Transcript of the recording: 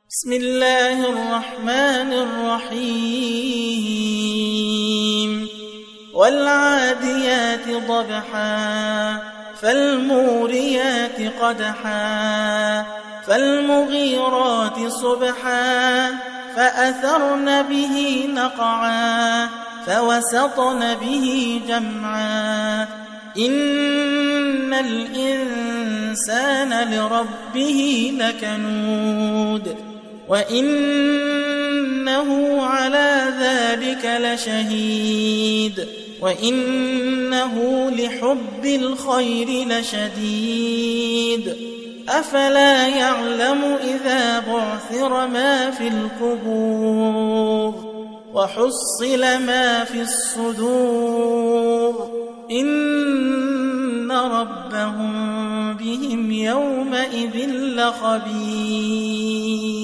بسم الله الرحمن الرحيم والعاديات ضبحا فالموريات قدحا فالمغيرات صبحا فأثرن به نقعا فوسطن به جمعا إن الإنسان لربه لكنود وإنه على ذلك لشهيد وإنه لحب الخير لشديد أفلا يعلم إذا بعثر ما في القبور وحصل ما في الصدور إن ربهم بهم يومئذ لخبير